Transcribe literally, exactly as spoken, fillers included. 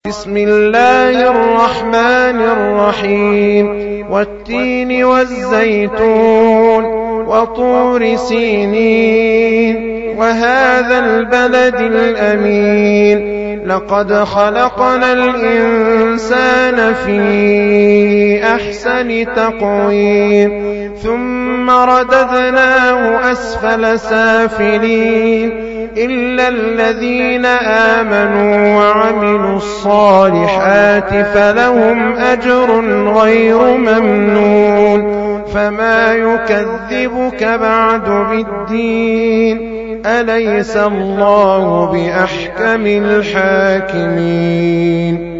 بسم الله الرحمن الرحيم والتين والزيتون وطور سينين وهذا البلد الأمين لقد خلقنا الإنسان في أحسن تقويم ثم رددناه أسفل سافلين إلا الذين آمنوا وعملوا الصالحات فلهم أجر غير ممنون فما يكذبك بعد بالدين أليس الله بأحكم الحاكمين